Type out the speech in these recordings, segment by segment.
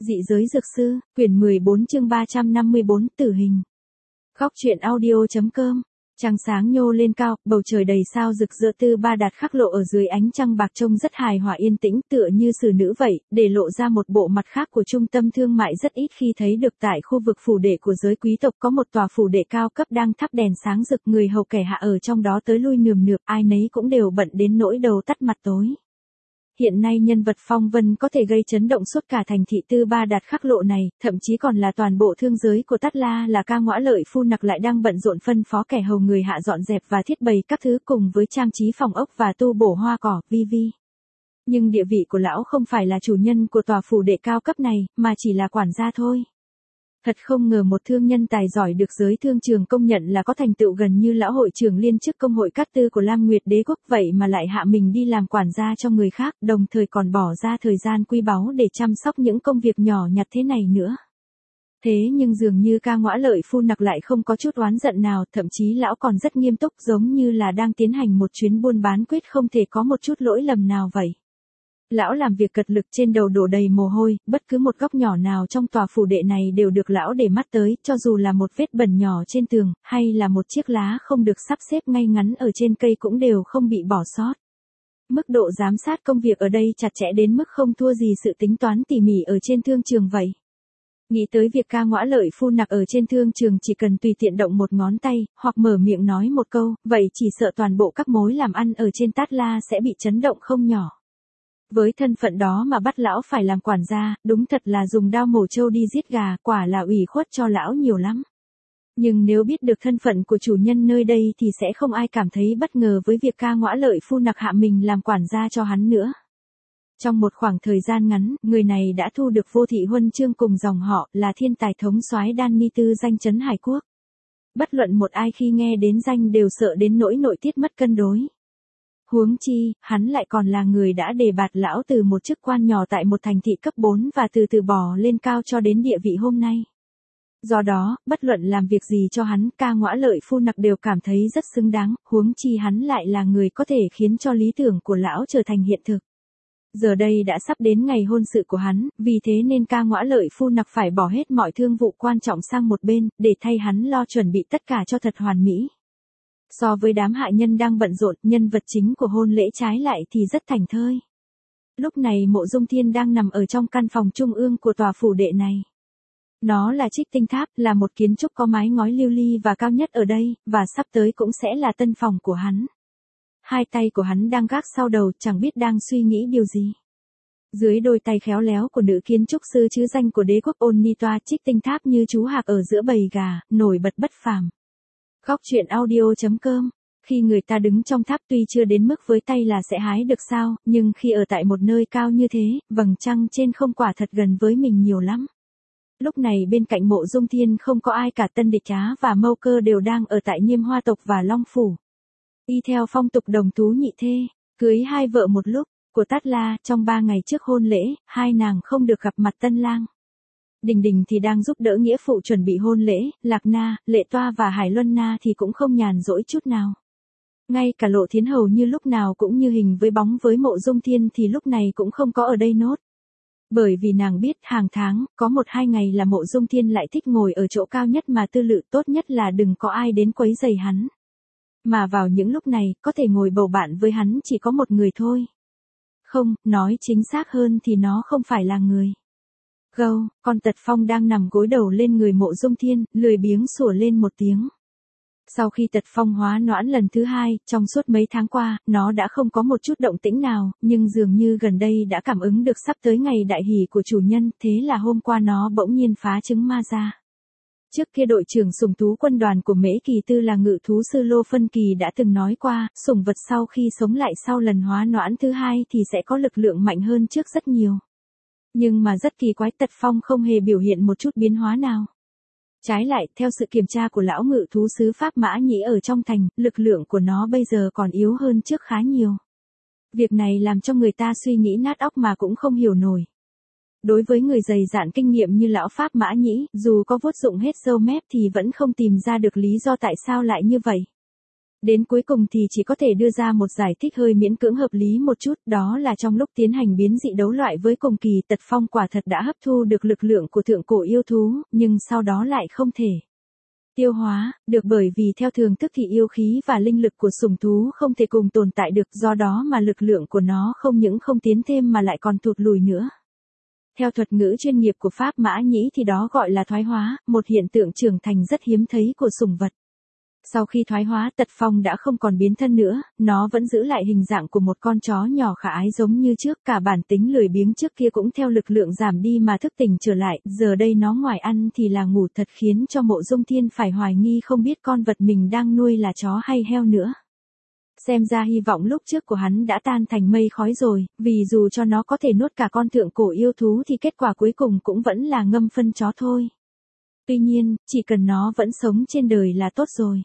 Dị giới dược sư, quyển 14 chương 354, tử hình. Góc truyện audio.com. Trăng sáng nhô lên cao, bầu trời đầy sao rực rỡ Tư Ba Đạt khắc lộ ở dưới ánh trăng bạc trông rất hài hòa yên tĩnh tựa như xử nữ vậy, để lộ ra một bộ mặt khác của trung tâm thương mại rất ít khi thấy được tại khu vực phủ đệ của giới quý tộc có một tòa phủ đệ cao cấp đang thắp đèn sáng rực người hầu kẻ hạ ở trong đó tới lui nườm nượp ai nấy cũng đều bận đến nỗi đầu tắt mặt tối. Hiện nay nhân vật phong vân có thể gây chấn động suốt cả thành thị Tư Ba Đạt khắc lộ này, thậm chí còn là toàn bộ thương giới của Tát La là Ca Ngõa Lợi Phu Nặc lại đang bận rộn phân phó kẻ hầu người hạ dọn dẹp và thiết bày các thứ cùng với trang trí phòng ốc và tu bổ hoa cỏ, vi. Nhưng địa vị của lão không phải là chủ nhân của tòa phủ đệ cao cấp này, mà chỉ là quản gia thôi. Thật không ngờ một thương nhân tài giỏi được giới thương trường công nhận là có thành tựu gần như lão hội trưởng liên chức công hội Cát Tư của Lam Nguyệt Đế quốc vậy mà lại hạ mình đi làm quản gia cho người khác, đồng thời còn bỏ ra thời gian quý báu để chăm sóc những công việc nhỏ nhặt thế này nữa. Thế nhưng dường như Ca Ngõa Lợi Phu Nặc lại không có chút oán giận nào, thậm chí lão còn rất nghiêm túc giống như là đang tiến hành một chuyến buôn bán quyết không thể có một chút lỗi lầm nào vậy. Lão làm việc cật lực trên đầu đổ đầy mồ hôi, bất cứ một góc nhỏ nào trong tòa phủ đệ này đều được lão để mắt tới, cho dù là một vết bẩn nhỏ trên tường, hay là một chiếc lá không được sắp xếp ngay ngắn ở trên cây cũng đều không bị bỏ sót. Mức độ giám sát công việc ở đây chặt chẽ đến mức không thua gì sự tính toán tỉ mỉ ở trên thương trường vậy. Nghĩ tới việc Ca Ngõa Lợi Phu Nặc ở trên thương trường chỉ cần tùy tiện động một ngón tay, hoặc mở miệng nói một câu, vậy chỉ sợ toàn bộ các mối làm ăn ở trên Tát La sẽ bị chấn động không nhỏ. Với thân phận đó mà bắt lão phải làm quản gia, đúng thật là dùng đao mổ trâu đi giết gà, quả là ủy khuất cho lão nhiều lắm. Nhưng nếu biết được thân phận của chủ nhân nơi đây thì sẽ không ai cảm thấy bất ngờ với việc Ca Ngõa Lợi Phu Nặc hạ mình làm quản gia cho hắn nữa. Trong một khoảng thời gian ngắn, người này đã thu được vô thị huân chương cùng dòng họ là thiên tài thống soái Đan Ni Tư danh chấn hải quốc. Bất luận một ai khi nghe đến danh đều sợ đến nỗi nội tiết mất cân đối. Huống chi, hắn lại còn là người đã đề bạt lão từ một chức quan nhỏ tại một thành thị cấp 4 và từ từ bò lên cao cho đến địa vị hôm nay. Do đó, bất luận làm việc gì cho hắn, Ca Ngõa Lợi Phu Nặc đều cảm thấy rất xứng đáng, huống chi hắn lại là người có thể khiến cho lý tưởng của lão trở thành hiện thực. Giờ đây đã sắp đến ngày hôn sự của hắn, vì thế nên Ca Ngõa Lợi Phu Nặc phải bỏ hết mọi thương vụ quan trọng sang một bên, để thay hắn lo chuẩn bị tất cả cho thật hoàn mỹ. So với đám hạ nhân đang bận rộn, nhân vật chính của hôn lễ trái lại thì rất thảnh thơi. Lúc này Mộ Dung Thiên đang nằm ở trong căn phòng trung ương của tòa phủ đệ này. Nó là Trích Tinh Tháp, là một kiến trúc có mái ngói lưu ly và cao nhất ở đây, và sắp tới cũng sẽ là tân phòng của hắn. Hai tay của hắn đang gác sau đầu, chẳng biết đang suy nghĩ điều gì. Dưới đôi tay khéo léo của nữ kiến trúc sư chứ danh của đế quốc Ôn Ni Toa, Trích Tinh Tháp như chú hạc ở giữa bầy gà, nổi bật bất phàm. Góc truyện audio.com. Khi người ta đứng trong tháp tuy chưa đến mức với tay là sẽ hái được sao, nhưng khi ở tại một nơi cao như thế, vầng trăng trên không quả thật gần với mình nhiều lắm. Lúc này bên cạnh Mộ Dung Thiên không có ai cả, Tân Địch Trá và Mâu Cơ đều đang ở tại Nhiêm Hoa tộc và Long Phủ. Y theo phong tục đồng tú nhị thê, cưới hai vợ một lúc, của Tát La, trong 3 ngày trước hôn lễ, hai nàng không được gặp mặt tân lang. Đình Đình thì đang giúp đỡ nghĩa phụ chuẩn bị hôn lễ, Lạc Na, Lệ Toa và Hải Luân Na thì cũng không nhàn rỗi chút nào. Ngay cả Lộ Thiến hầu như lúc nào cũng như hình với bóng với Mộ Dung Thiên thì lúc này cũng không có ở đây nốt. Bởi vì nàng biết hàng tháng, có 1-2 ngày là Mộ Dung Thiên lại thích ngồi ở chỗ cao nhất mà tư lự, tốt nhất là đừng có ai đến quấy rầy hắn. Mà vào những lúc này, có thể ngồi bầu bạn với hắn chỉ có một người thôi. Không, nói chính xác hơn thì nó không phải là người. Gâu, con Tật Phong đang nằm gối đầu lên người Mộ Dung Thiên, lười biếng sủa lên một tiếng. Sau khi Tật Phong hóa noãn lần thứ 2, trong suốt mấy tháng qua, nó đã không có một chút động tĩnh nào, nhưng dường như gần đây đã cảm ứng được sắp tới ngày đại hỷ của chủ nhân, thế là hôm qua nó bỗng nhiên phá trứng ma ra. Trước kia đội trưởng sủng thú quân đoàn của Mễ Kỳ Tư là ngự thú sư Lô Phân Kỳ đã từng nói qua, sủng vật sau khi sống lại sau lần hóa noãn thứ 2 thì sẽ có lực lượng mạnh hơn trước rất nhiều. Nhưng mà rất kỳ quái, Tật Phong không hề biểu hiện một chút biến hóa nào. Trái lại, theo sự kiểm tra của lão ngự thú sứ Pháp Mã Nhĩ ở trong thành, lực lượng của nó bây giờ còn yếu hơn trước khá nhiều. Việc này làm cho người ta suy nghĩ nát óc mà cũng không hiểu nổi. Đối với người dày dạn kinh nghiệm như lão Pháp Mã Nhĩ, dù có vuốt dụng hết râu mép thì vẫn không tìm ra được lý do tại sao lại như vậy. Đến cuối cùng thì chỉ có thể đưa ra một giải thích hơi miễn cưỡng hợp lý một chút, đó là trong lúc tiến hành biến dị đấu loại với cùng kỳ, Tật Phong quả thật đã hấp thu được lực lượng của thượng cổ yêu thú, nhưng sau đó lại không thể tiêu hóa được, bởi vì theo thường thức thì yêu khí và linh lực của sủng thú không thể cùng tồn tại được, do đó mà lực lượng của nó không những không tiến thêm mà lại còn thụt lùi nữa. Theo thuật ngữ chuyên nghiệp của Pháp Mã Nhĩ thì đó gọi là thoái hóa, một hiện tượng trưởng thành rất hiếm thấy của sủng vật. Sau khi thoái hóa, Tật Phong đã không còn biến thân nữa, nó vẫn giữ lại hình dạng của một con chó nhỏ khả ái giống như trước, cả bản tính lười biếng trước kia cũng theo lực lượng giảm đi mà thức tỉnh trở lại, giờ đây nó ngoài ăn thì là ngủ, thật khiến cho Mộ Dung Thiên phải hoài nghi không biết con vật mình đang nuôi là chó hay heo nữa. Xem ra hy vọng lúc trước của hắn đã tan thành mây khói rồi, vì dù cho nó có thể nuốt cả con thượng cổ yêu thú thì kết quả cuối cùng cũng vẫn là ngâm phân chó thôi. Tuy nhiên, chỉ cần nó vẫn sống trên đời là tốt rồi.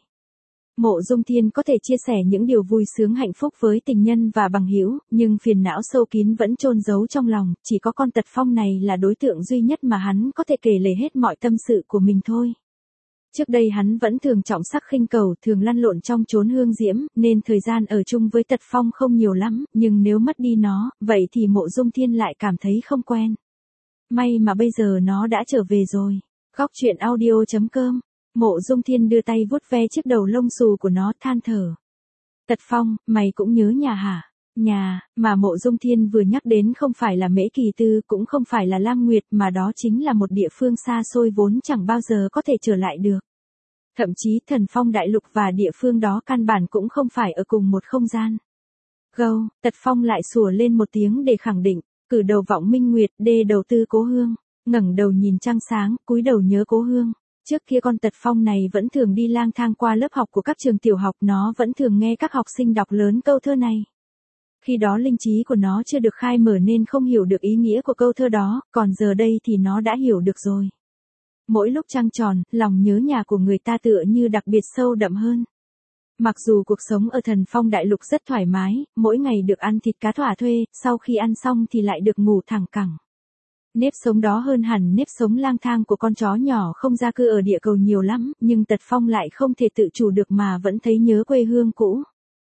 Mộ Dung Thiên có thể chia sẻ những điều vui sướng hạnh phúc với tình nhân và bằng hữu, nhưng phiền não sâu kín vẫn chôn giấu trong lòng, chỉ có con Tật Phong này là đối tượng duy nhất mà hắn có thể kể lể hết mọi tâm sự của mình thôi. Trước đây hắn vẫn thường trọng sắc khinh cầu, thường lăn lộn trong chốn hương diễm, nên thời gian ở chung với Tật Phong không nhiều lắm, nhưng nếu mất đi nó, vậy thì Mộ Dung Thiên lại cảm thấy không quen. May mà bây giờ nó đã trở về rồi. Góc truyện audio.com. Mộ Dung Thiên đưa tay vuốt ve chiếc đầu lông xù của nó, than thở. Tật Phong, mày cũng nhớ nhà hả? Nhà, mà Mộ Dung Thiên vừa nhắc đến không phải là Mễ Kỳ Tư, cũng không phải là Lam Nguyệt, mà đó chính là một địa phương xa xôi vốn chẳng bao giờ có thể trở lại được. Thậm chí Thần Phong Đại Lục và địa phương đó căn bản cũng không phải ở cùng một không gian. Gâu, Tật Phong lại sủa lên một tiếng để khẳng định, cử đầu vọng minh nguyệt, đê đầu tư cố hương, ngẩng đầu nhìn trăng sáng, cúi đầu nhớ cố hương. Trước kia con Tật Phong này vẫn thường đi lang thang qua lớp học của các trường tiểu học, nó vẫn thường nghe các học sinh đọc lớn câu thơ này. Khi đó linh trí của nó chưa được khai mở nên không hiểu được ý nghĩa của câu thơ đó, còn giờ đây thì nó đã hiểu được rồi. Mỗi lúc trăng tròn, lòng nhớ nhà của người ta tựa như đặc biệt sâu đậm hơn. Mặc dù cuộc sống ở Thần Phong Đại Lục rất thoải mái, mỗi ngày được ăn thịt cá thỏa thuê, sau khi ăn xong thì lại được ngủ thẳng cẳng. Nếp sống đó hơn hẳn nếp sống lang thang của con chó nhỏ không gia cư ở địa cầu nhiều lắm, nhưng Tật Phong lại không thể tự chủ được mà vẫn thấy nhớ quê hương cũ.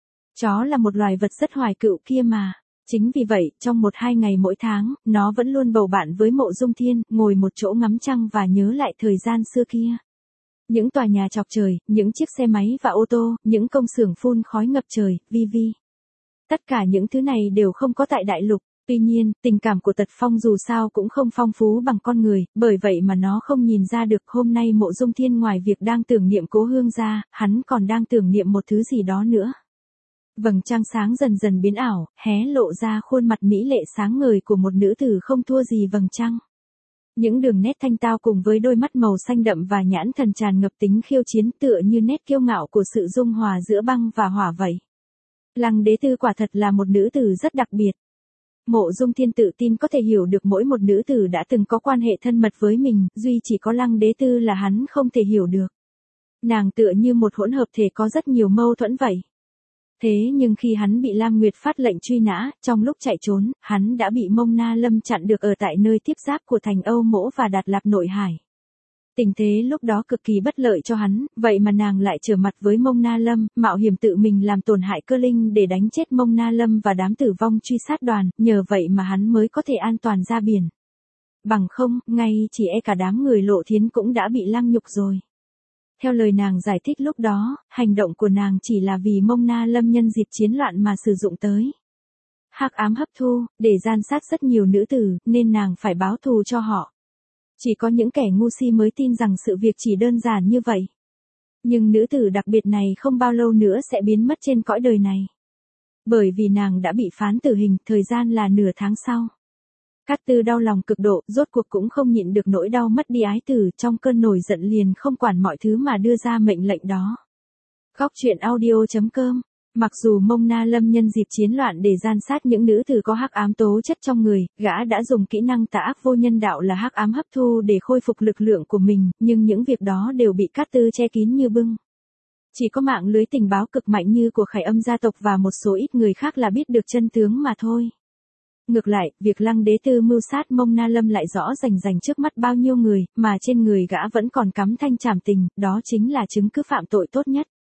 Chó là một loài vật rất hoài cựu kia mà. Chính vì vậy, trong 1-2 ngày mỗi tháng, nó vẫn luôn bầu bạn với Mộ Dung Thiên, ngồi một chỗ ngắm trăng và nhớ lại thời gian xưa kia. Những tòa nhà chọc trời, những chiếc xe máy và ô tô, những công xưởng phun khói ngập trời, vi. Tất cả những thứ này đều không có tại đại lục. Tuy nhiên, tình cảm của Tật Phong dù sao cũng không phong phú bằng con người, bởi vậy mà nó không nhìn ra được hôm nay Mộ Dung Thiên ngoài việc đang tưởng niệm cố hương ra, hắn còn đang tưởng niệm một thứ gì đó nữa. Vầng trăng sáng dần dần biến ảo, hé lộ ra khuôn mặt mỹ lệ sáng ngời của một nữ tử không thua gì vầng trăng. Những đường nét thanh tao cùng với đôi mắt màu xanh đậm và nhãn thần tràn ngập tính khiêu chiến tựa như nét kiêu ngạo của sự dung hòa giữa băng và hỏa vậy. Lăng Đế Tư quả thật là một nữ tử rất đặc biệt. Mộ Dung Thiên tự tin có thể hiểu được mỗi một nữ tử đã từng có quan hệ thân mật với mình, duy chỉ có Lăng Đế Tư là hắn không thể hiểu được. Nàng tựa như một hỗn hợp thể có rất nhiều mâu thuẫn vậy. Thế nhưng khi hắn bị Lam Nguyệt phát lệnh truy nã, trong lúc chạy trốn, hắn đã bị Mông Na Lâm chặn được ở tại nơi tiếp giáp của thành Âu Mỗ và Đạt Lạp Nội Hải. Tình thế lúc đó cực kỳ bất lợi cho hắn, vậy mà nàng lại trở mặt với Mông Na Lâm, mạo hiểm tự mình làm tổn hại cơ linh để đánh chết Mông Na Lâm và đám tử vong truy sát đoàn, nhờ vậy mà hắn mới có thể an toàn ra biển. Bằng không, ngay chỉ e cả đám người Lộ Thiến cũng đã bị lăng nhục rồi. Theo lời nàng giải thích lúc đó, hành động của nàng chỉ là vì Mông Na Lâm nhân dịp chiến loạn mà sử dụng tới hắc ám hấp thu, để gian sát rất nhiều nữ tử, nên nàng phải báo thù cho họ. Chỉ có những kẻ ngu si mới tin rằng sự việc chỉ đơn giản như vậy. Nhưng nữ tử đặc biệt này không bao lâu nữa sẽ biến mất trên cõi đời này. Bởi vì nàng đã bị phán tử hình, thời gian là nửa tháng sau. Cát Tư đau lòng cực độ, rốt cuộc cũng không nhịn được nỗi đau mất đi ái tử, trong cơn nổi giận liền không quản mọi thứ mà đưa ra mệnh lệnh đó. Góc truyện audio.com. Mặc dù Mông Na Lâm nhân dịp chiến loạn để gian sát những nữ tử có hắc ám tố chất trong người, gã đã dùng kỹ năng tà ác vô nhân đạo là hắc ám hấp thu để khôi phục lực lượng của mình, nhưng những việc đó đều bị Cát Tư che kín như bưng. Chỉ có mạng lưới tình báo cực mạnh như của Khải Âm gia tộc và một số ít người khác là biết được chân tướng mà thôi. Ngược lại, việc Lăng Đế Tư mưu sát Mông Na Lâm lại rõ rành rành trước mắt bao nhiêu người, mà trên người gã vẫn còn cắm thanh trảm tình, đó chính là chứng cứ phạm tội tốt nhất.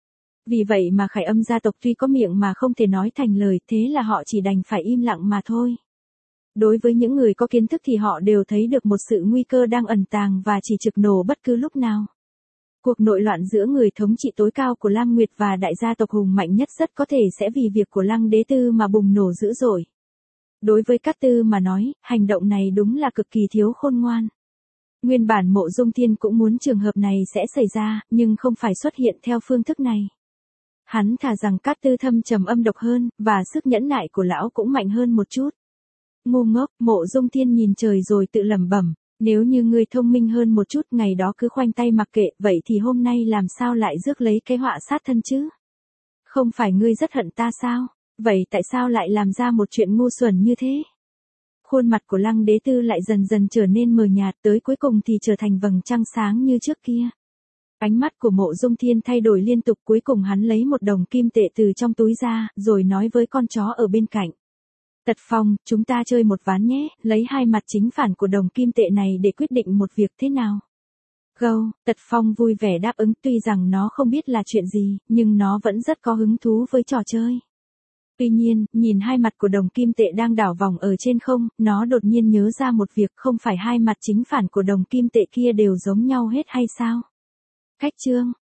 Vì vậy mà Khải Âm gia tộc tuy có miệng mà không thể nói thành lời, thế là họ chỉ đành phải im lặng mà thôi. Đối với những người có kiến thức thì họ đều thấy được một sự nguy cơ đang ẩn tàng và chỉ trực nổ bất cứ lúc nào. Cuộc nội loạn giữa người thống trị tối cao của Lam Nguyệt và đại gia tộc hùng mạnh nhất rất có thể sẽ vì việc của Lăng Đế Tư mà bùng nổ dữ dội. Đối với Cát Tư mà nói, hành động này đúng là cực kỳ thiếu khôn ngoan. Nguyên bản Mộ Dung Thiên cũng muốn trường hợp này sẽ xảy ra, nhưng không phải xuất hiện theo phương thức này. Hắn thà rằng Cát Tư thâm trầm âm độc hơn, và sức nhẫn nại của lão cũng mạnh hơn một chút. Ngu ngốc, Mộ Dung Thiên nhìn trời rồi tự lẩm bẩm, nếu như ngươi thông minh hơn một chút ngày đó cứ khoanh tay mặc kệ, vậy thì hôm nay làm sao lại rước lấy cái họa sát thân chứ? Không phải ngươi rất hận ta sao? Vậy tại sao lại làm ra một chuyện ngu xuẩn như thế? Khuôn mặt của Lăng Đế Tư lại dần dần trở nên mờ nhạt, tới cuối cùng thì trở thành vầng trăng sáng như trước kia. Ánh mắt của Mộ Dung Thiên thay đổi liên tục, cuối cùng hắn lấy một đồng kim tệ từ trong túi ra, rồi nói với con chó ở bên cạnh. Tật Phong, chúng ta chơi một ván nhé, lấy hai mặt chính phản của đồng kim tệ này để quyết định một việc thế nào. Gâu, Tật Phong vui vẻ đáp ứng, tuy rằng nó không biết là chuyện gì, nhưng nó vẫn rất có hứng thú với trò chơi. Tuy nhiên, nhìn hai mặt của đồng kim tệ đang đảo vòng ở trên không, nó đột nhiên nhớ ra một việc, không phải hai mặt chính phản của đồng kim tệ kia đều giống nhau hết hay sao? Cách chương